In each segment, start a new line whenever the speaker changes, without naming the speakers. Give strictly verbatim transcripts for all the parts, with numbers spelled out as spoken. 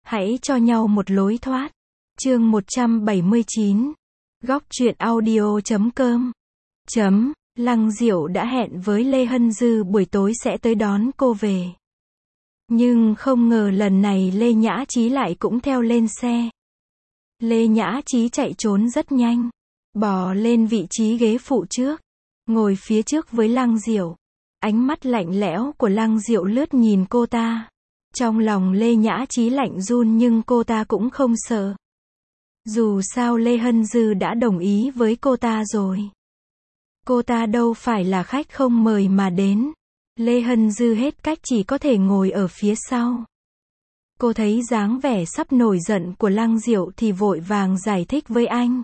Hãy cho nhau một lối thoát. Chương một trăm bảy mươi chín. Góc truyện audio chấm com. Chấm. Lăng Diệu đã hẹn với Lê Hân Dư buổi tối sẽ tới đón cô về. Nhưng không ngờ lần này Lê Nhã Chí lại cũng theo lên xe. Lê Nhã Chí chạy trốn rất nhanh. Bò lên vị trí ghế phụ trước. Ngồi phía trước với Lăng Diệu. Ánh mắt lạnh lẽo của Lăng Diệu lướt nhìn cô ta. Trong lòng Lê Nhã Chí lạnh run nhưng cô ta cũng không sợ. Dù sao Lê Hân Dư đã đồng ý với cô ta rồi. Cô ta đâu phải là khách không mời mà đến. Lê Hân Dư hết cách chỉ có thể ngồi ở phía sau. Cô thấy dáng vẻ sắp nổi giận của Lăng Diệu thì vội vàng giải thích với anh.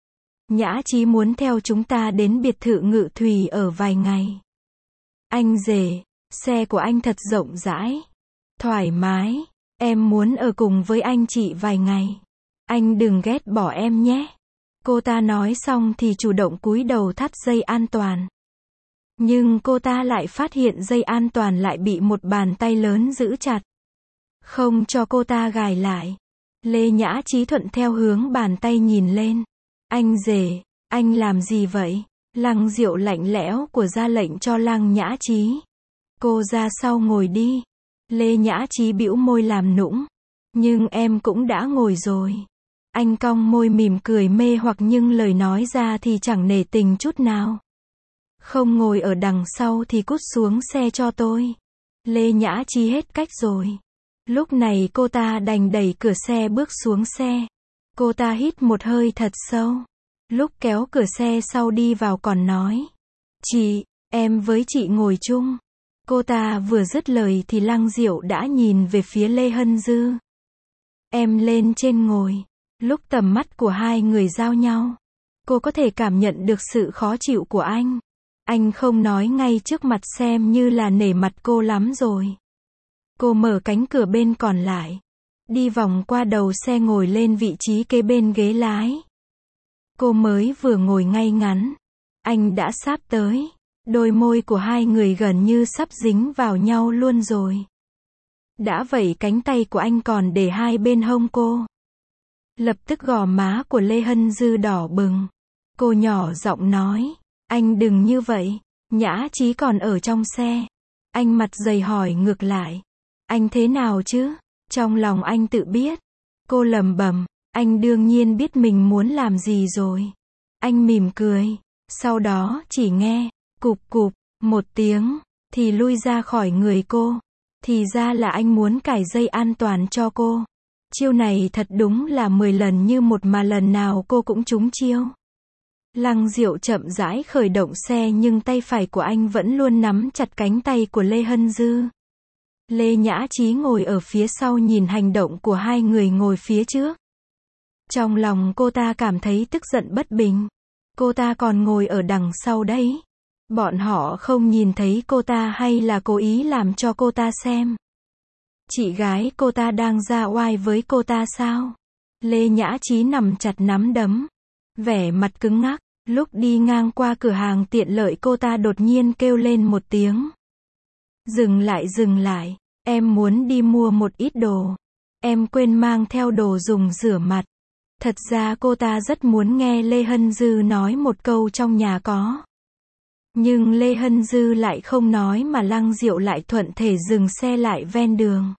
Nhã Chí muốn theo chúng ta đến biệt thự Ngự Thùy ở vài ngày. Anh rể, xe của anh thật rộng rãi, thoải mái, em muốn ở cùng với anh chị vài ngày. Anh đừng ghét bỏ em nhé. Cô ta nói xong thì chủ động cúi đầu thắt dây an toàn. Nhưng cô ta lại phát hiện dây an toàn lại bị một bàn tay lớn giữ chặt. Không cho cô ta gài lại. Lê Nhã Chí thuận theo hướng bàn tay nhìn lên. Anh rể, anh làm gì vậy? Lăng Diệu lạnh lẽo của ra lệnh cho Lăng Nhã Chí. Cô ra sau ngồi đi. Lê Nhã Chí bĩu môi làm nũng. Nhưng em cũng đã ngồi rồi. Anh cong môi mỉm cười mê hoặc nhưng lời nói ra thì chẳng nể tình chút nào. Không ngồi ở đằng sau thì cút xuống xe cho tôi. Lê Nhã Chí hết cách rồi. Lúc này cô ta đành đẩy cửa xe bước xuống xe. Cô ta hít một hơi thật sâu. Lúc kéo cửa xe sau đi vào còn nói. Chị, em với chị ngồi chung. Cô ta vừa dứt lời thì Lăng Diệu đã nhìn về phía Lê Hân Dư. Em lên trên ngồi. Lúc tầm mắt của hai người giao nhau, cô có thể cảm nhận được sự khó chịu của anh. Anh không nói ngay trước mặt xem như là nể mặt cô lắm rồi. Cô mở cánh cửa bên còn lại. Đi vòng qua đầu xe ngồi lên vị trí kế bên ghế lái. Cô mới vừa ngồi ngay ngắn. Anh đã sáp tới. Đôi môi của hai người gần như sắp dính vào nhau luôn rồi. Đã vậy cánh tay của anh còn để hai bên hông cô. Lập tức gò má của Lê Hân Dư đỏ bừng. Cô nhỏ giọng nói. Anh đừng như vậy. Nhã Chí còn ở trong xe. Anh mặt dày hỏi ngược lại. Anh thế nào chứ? Trong lòng anh tự biết. Cô lẩm bẩm. Anh đương nhiên biết mình muốn làm gì rồi. Anh mỉm cười. Sau đó chỉ nghe. Cụp cụp. Một tiếng. Thì lui ra khỏi người cô. Thì ra là anh muốn cài dây an toàn cho cô. Chiêu này thật đúng là mười lần như một mà lần nào cô cũng trúng chiêu. Lăng Diệu chậm rãi khởi động xe nhưng tay phải của anh vẫn luôn nắm chặt cánh tay của Lê Hân Dư. Lê Nhã Chí ngồi ở phía sau nhìn hành động của hai người ngồi phía trước. Trong lòng cô ta cảm thấy tức giận bất bình. Cô ta còn ngồi ở đằng sau đấy. Bọn họ không nhìn thấy cô ta hay là cố ý làm cho cô ta xem? Chị gái cô ta đang ra oai với cô ta sao? Lê Nhã Chí nắm chặt nắm đấm. Vẻ mặt cứng ngắc. Lúc đi ngang qua cửa hàng tiện lợi cô ta đột nhiên kêu lên một tiếng. Dừng lại dừng lại. Em muốn đi mua một ít đồ. Em quên mang theo đồ dùng rửa mặt. Thật ra cô ta rất muốn nghe Lê Hân Dư nói một câu trong nhà có. Nhưng Lê Hân Dư lại không nói mà Lăng Diệu lại thuận thể dừng xe lại ven đường.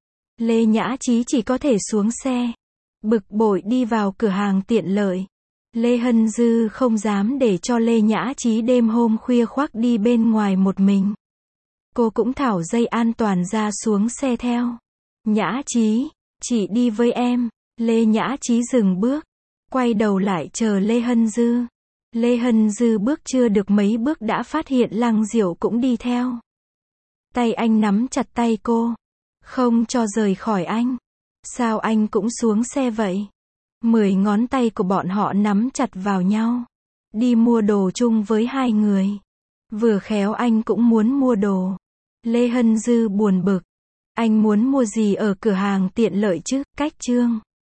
Lê Nhã Chí chỉ có thể xuống xe. Bực bội đi vào cửa hàng tiện lợi. Lê Hân Dư không dám để cho Lê Nhã Chí đêm hôm khuya khoác đi bên ngoài một mình. Cô cũng tháo dây an toàn ra xuống xe theo. Nhã Chí, chị đi với em. Lê Nhã Chí dừng bước. Quay đầu lại chờ Lê Hân Dư. Lê Hân Dư bước chưa được mấy bước đã phát hiện Lăng Diệu cũng đi theo. Tay anh nắm chặt tay cô. Không cho rời khỏi anh. Sao anh cũng xuống xe vậy? Mười ngón tay của bọn họ nắm chặt vào nhau. Đi mua đồ chung với hai người. Vừa khéo anh cũng muốn mua đồ. Lê Hân Dư buồn bực. Anh muốn mua gì ở cửa hàng tiện lợi chứ? Cách chương.